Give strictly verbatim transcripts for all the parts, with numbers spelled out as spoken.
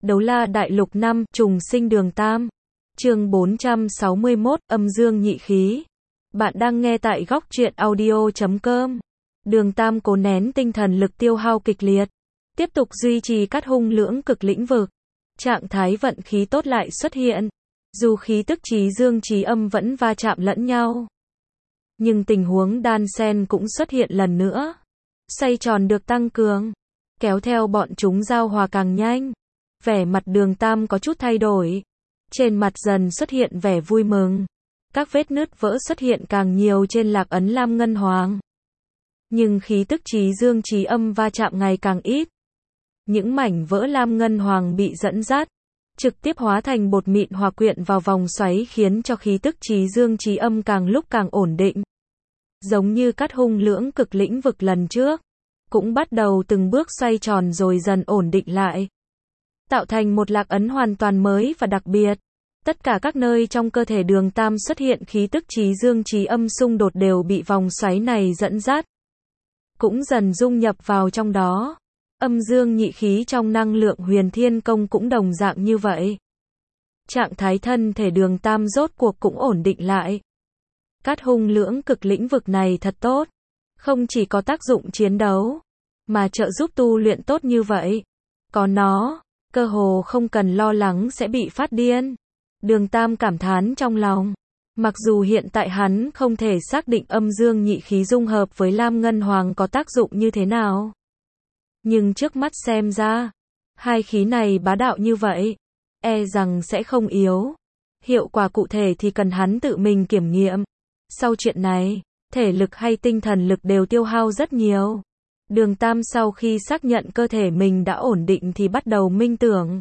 Đấu La Đại Lục năm, Trùng Sinh Đường Tam. Chương bốn trăm sáu mươi mốt, Âm Dương Nhị Khí. Bạn đang nghe tại góc truyện audio chấm com. Đường Tam cố nén tinh thần lực tiêu hao kịch liệt, tiếp tục duy trì cát hung lưỡng cực lĩnh vực. Trạng thái vận khí tốt lại xuất hiện. Dù khí tức chí dương chí âm vẫn va chạm lẫn nhau, nhưng tình huống đan xen cũng xuất hiện lần nữa. Xoay tròn được tăng cường, kéo theo bọn chúng giao hòa càng nhanh. Vẻ mặt Đường Tam có chút thay đổi. Trên mặt dần xuất hiện vẻ vui mừng. Các vết nứt vỡ xuất hiện càng nhiều trên lạc ấn Lam Ngân Hoàng. Nhưng khí tức chí dương chí âm va chạm ngày càng ít. Những mảnh vỡ Lam Ngân Hoàng bị dẫn dắt, trực tiếp hóa thành bột mịn hòa quyện vào vòng xoáy, khiến cho khí tức chí dương chí âm càng lúc càng ổn định. Giống như cát hung lưỡng cực lĩnh vực lần trước, cũng bắt đầu từng bước xoay tròn rồi dần ổn định lại, tạo thành một lạc ấn hoàn toàn mới và đặc biệt. Tất cả các nơi trong cơ thể Đường Tam xuất hiện khí tức chí dương chí âm xung đột đều bị vòng xoáy này dẫn dắt, cũng dần dung nhập vào trong đó. Âm dương nhị khí trong năng lượng Huyền Thiên Công cũng đồng dạng như vậy. Trạng thái thân thể Đường Tam rốt cuộc cũng ổn định lại. Cát hung lưỡng cực lĩnh vực này thật tốt, không chỉ có tác dụng chiến đấu, mà trợ giúp tu luyện tốt như vậy. Có nó, cơ hồ không cần lo lắng sẽ bị phát điên. Đường Tam cảm thán trong lòng. Mặc dù hiện tại hắn không thể xác định âm dương nhị khí dung hợp với Lam Ngân Hoàng có tác dụng như thế nào, nhưng trước mắt xem ra, hai khí này bá đạo như vậy, e rằng sẽ không yếu. Hiệu quả cụ thể thì cần hắn tự mình kiểm nghiệm. Sau chuyện này, thể lực hay tinh thần lực đều tiêu hao rất nhiều. Đường Tam sau khi xác nhận cơ thể mình đã ổn định thì bắt đầu minh tưởng.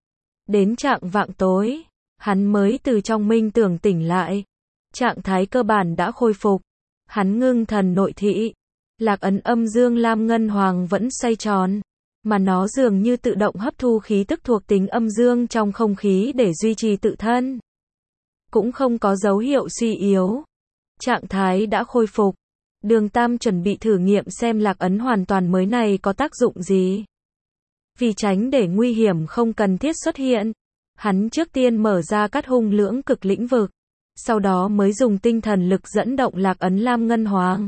Đến trạng vạng tối, hắn mới từ trong minh tưởng tỉnh lại. Trạng thái cơ bản đã khôi phục. Hắn ngưng thần nội thị. Lạc ấn âm dương Lam Ngân Hoàng vẫn xoay tròn, mà nó dường như tự động hấp thu khí tức thuộc tính âm dương trong không khí để duy trì tự thân. Cũng không có dấu hiệu suy yếu. Trạng thái đã khôi phục. Đường Tam chuẩn bị thử nghiệm xem lạc ấn hoàn toàn mới này có tác dụng gì. Vì tránh để nguy hiểm không cần thiết xuất hiện, hắn trước tiên mở ra cát hung lưỡng cực lĩnh vực, sau đó mới dùng tinh thần lực dẫn động lạc ấn Lam Ngân Hoàng.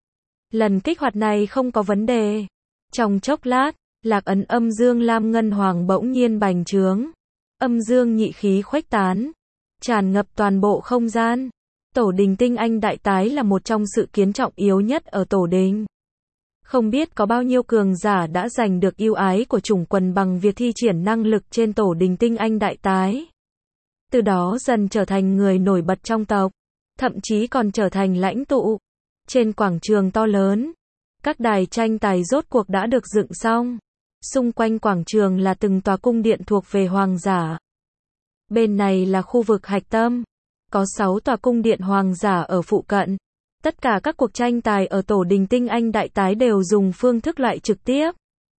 Lần kích hoạt này không có vấn đề. Trong chốc lát, lạc ấn âm dương Lam Ngân Hoàng bỗng nhiên bành trướng. Âm dương nhị khí khuếch tán, tràn ngập toàn bộ không gian. Tổ đình tinh anh đại tái là một trong sự kiến trọng yếu nhất ở tổ đình. Không biết có bao nhiêu cường giả đã giành được ưu ái của chủng quần bằng việc thi triển năng lực trên tổ đình tinh anh đại tái. Từ đó dần trở thành người nổi bật trong tộc, thậm chí còn trở thành lãnh tụ. Trên quảng trường to lớn, các đài tranh tài rốt cuộc đã được dựng xong. Xung quanh quảng trường là từng tòa cung điện thuộc về hoàng giả. Bên này là khu vực hạch tâm. Có sáu tòa cung điện hoàng giả ở phụ cận. Tất cả các cuộc tranh tài ở tổ đình tinh anh đại tái đều dùng phương thức loại trực tiếp.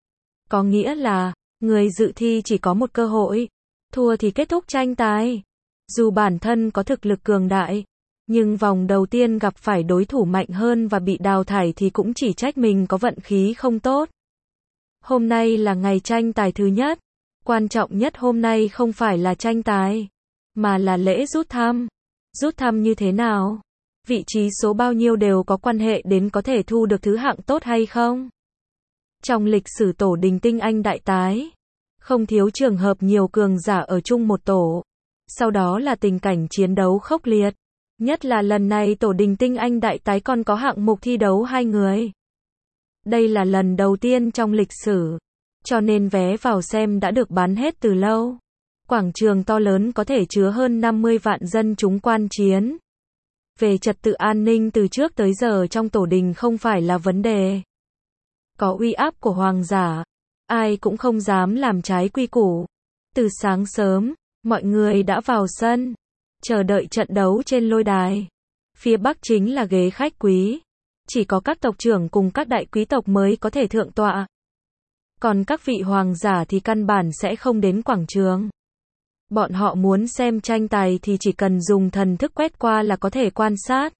Có nghĩa là, người dự thi chỉ có một cơ hội. Thua thì kết thúc tranh tài. Dù bản thân có thực lực cường đại, nhưng vòng đầu tiên gặp phải đối thủ mạnh hơn và bị đào thải thì cũng chỉ trách mình có vận khí không tốt. Hôm nay là ngày tranh tài thứ nhất. Quan trọng nhất hôm nay không phải là tranh tài, mà là lễ rút thăm. Rút thăm như thế nào? Vị trí số bao nhiêu đều có quan hệ đến có thể thu được thứ hạng tốt hay không. Trong lịch sử tổ đình tinh anh đại tái, không thiếu trường hợp nhiều cường giả ở chung một tổ. Sau đó là tình cảnh chiến đấu khốc liệt. Nhất là lần này tổ đình tinh anh đại tái còn có hạng mục thi đấu hai người. Đây là lần đầu tiên trong lịch sử, cho nên vé vào xem đã được bán hết từ lâu. Quảng trường to lớn có thể chứa hơn năm mươi vạn dân chúng quan chiến. Về trật tự an ninh từ trước tới giờ trong tổ đình không phải là vấn đề. Có uy áp của hoàng giả, ai cũng không dám làm trái quy củ. Từ sáng sớm, mọi người đã vào sân, chờ đợi trận đấu trên lôi đài. Phía bắc chính là ghế khách quý. Chỉ có các tộc trưởng cùng các đại quý tộc mới có thể thượng tọa. Còn các vị hoàng giả thì căn bản sẽ không đến quảng trường. Bọn họ muốn xem tranh tài thì chỉ cần dùng thần thức quét qua là có thể quan sát.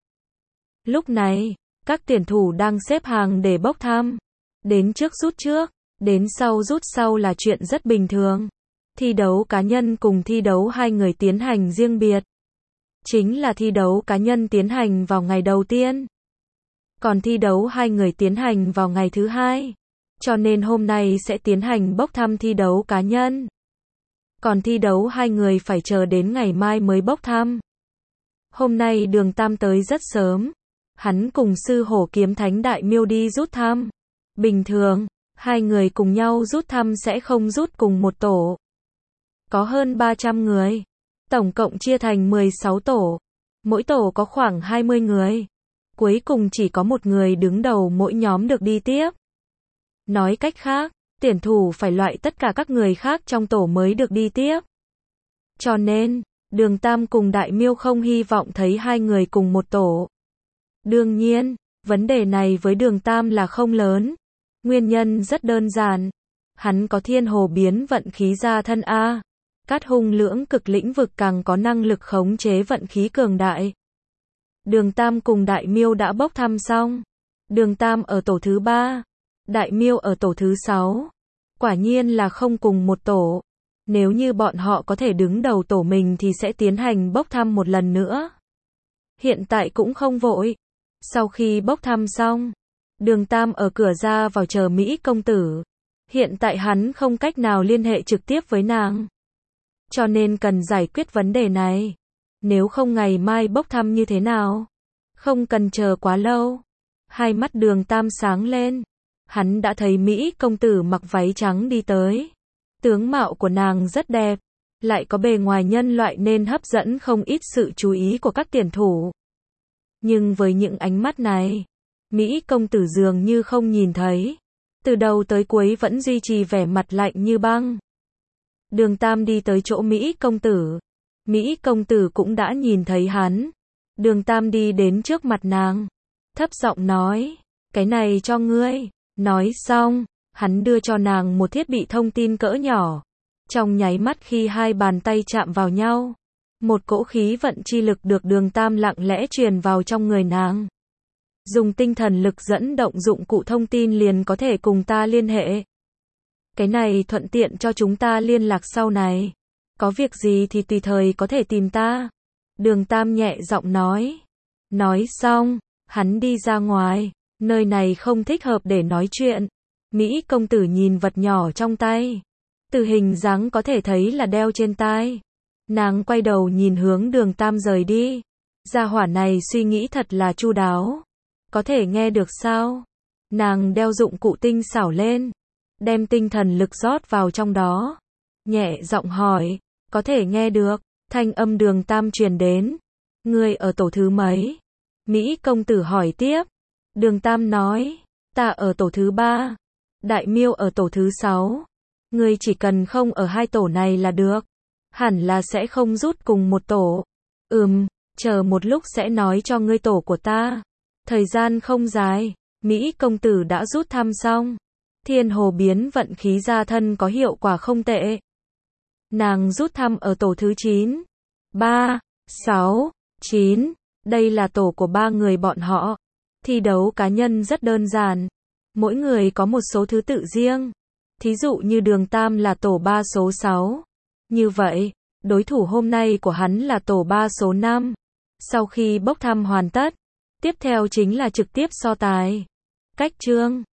Lúc này, các tuyển thủ đang xếp hàng để bốc thăm. Đến trước rút trước, đến sau rút sau là chuyện rất bình thường. Thi đấu cá nhân cùng thi đấu hai người tiến hành riêng biệt. Chính là thi đấu cá nhân tiến hành vào ngày đầu tiên. Còn thi đấu hai người tiến hành vào ngày thứ hai. Cho nên hôm nay sẽ tiến hành bốc thăm thi đấu cá nhân. Còn thi đấu hai người phải chờ đến ngày mai mới bốc thăm. Hôm nay Đường Tam tới rất sớm. Hắn cùng sư hổ kiếm thánh Đại Miêu đi rút thăm. Bình thường, hai người cùng nhau rút thăm sẽ không rút cùng một tổ. Có hơn ba trăm người. Tổng cộng chia thành mười sáu tổ. Mỗi tổ có khoảng hai mươi người. Cuối cùng chỉ có một người đứng đầu mỗi nhóm được đi tiếp. Nói cách khác, tuyển thủ phải loại tất cả các người khác trong tổ mới được đi tiếp. Cho nên, Đường Tam cùng Đại Miêu không hy vọng thấy hai người cùng một tổ. Đương nhiên, vấn đề này với Đường Tam là không lớn. Nguyên nhân rất đơn giản. Hắn có thiên hồ biến vận khí ra thân A. Cát hung lưỡng cực lĩnh vực càng có năng lực khống chế vận khí cường đại. Đường Tam cùng Đại Miêu đã bốc thăm xong. Đường Tam ở tổ thứ ba. Đại Miêu ở tổ thứ sáu. Quả nhiên là không cùng một tổ. Nếu như bọn họ có thể đứng đầu tổ mình thì sẽ tiến hành bốc thăm một lần nữa. Hiện tại cũng không vội. Sau khi bốc thăm xong, Đường Tam ở cửa ra vào chờ Mỹ công tử. Hiện tại hắn không cách nào liên hệ trực tiếp với nàng. Cho nên cần giải quyết vấn đề này. Nếu không ngày mai bốc thăm như thế nào? Không cần chờ quá lâu. Hai mắt Đường Tam sáng lên. Hắn đã thấy Mỹ công tử mặc váy trắng đi tới. Tướng mạo của nàng rất đẹp. Lại có bề ngoài nhân loại nên hấp dẫn không ít sự chú ý của các tuyển thủ. Nhưng với những ánh mắt này, Mỹ công tử dường như không nhìn thấy. Từ đầu tới cuối vẫn duy trì vẻ mặt lạnh như băng. Đường Tam đi tới chỗ Mỹ công tử. Mỹ công tử cũng đã nhìn thấy hắn. Đường Tam đi đến trước mặt nàng. Thấp giọng nói, cái này cho ngươi. Nói xong, hắn đưa cho nàng một thiết bị thông tin cỡ nhỏ. Trong nháy mắt khi hai bàn tay chạm vào nhau, một cỗ khí vận chi lực được Đường Tam lặng lẽ truyền vào trong người nàng. Dùng tinh thần lực dẫn động dụng cụ thông tin liền có thể cùng ta liên hệ. Cái này thuận tiện cho chúng ta liên lạc sau này. Có việc gì thì tùy thời có thể tìm ta. Đường Tam nhẹ giọng nói. Nói xong, hắn đi ra ngoài. Nơi này không thích hợp để nói chuyện. Mỹ công tử nhìn vật nhỏ trong tay. Từ hình dáng có thể thấy là đeo trên tai. Nàng quay đầu nhìn hướng Đường Tam rời đi. Gia hỏa này suy nghĩ thật là chu đáo. Có thể nghe được sao? Nàng đeo dụng cụ tinh xảo lên. Đem tinh thần lực rót vào trong đó. Nhẹ giọng hỏi. Có thể nghe được. Thanh âm Đường Tam truyền đến. Ngươi ở tổ thứ mấy? Mỹ công tử hỏi tiếp. Đường Tam nói. Ta ở tổ thứ ba. Đại Miêu ở tổ thứ sáu. Ngươi chỉ cần không ở hai tổ này là được. Hẳn là sẽ không rút cùng một tổ. Ừm, chờ một lúc sẽ nói cho ngươi tổ của ta. Thời gian không dài. Mỹ công tử đã rút thăm xong. Thiên hồ biến vận khí ra thân có hiệu quả không tệ. Nàng rút thăm ở tổ thứ chín. ba, sáu, chín. Đây là tổ của ba người bọn họ. Thi đấu cá nhân rất đơn giản. Mỗi người có một số thứ tự riêng. Thí dụ như Đường Tam là tổ ba số sáu. Như vậy, đối thủ hôm nay của hắn là tổ ba số năm. Sau khi bốc thăm hoàn tất, tiếp theo chính là trực tiếp so tài. Cách chương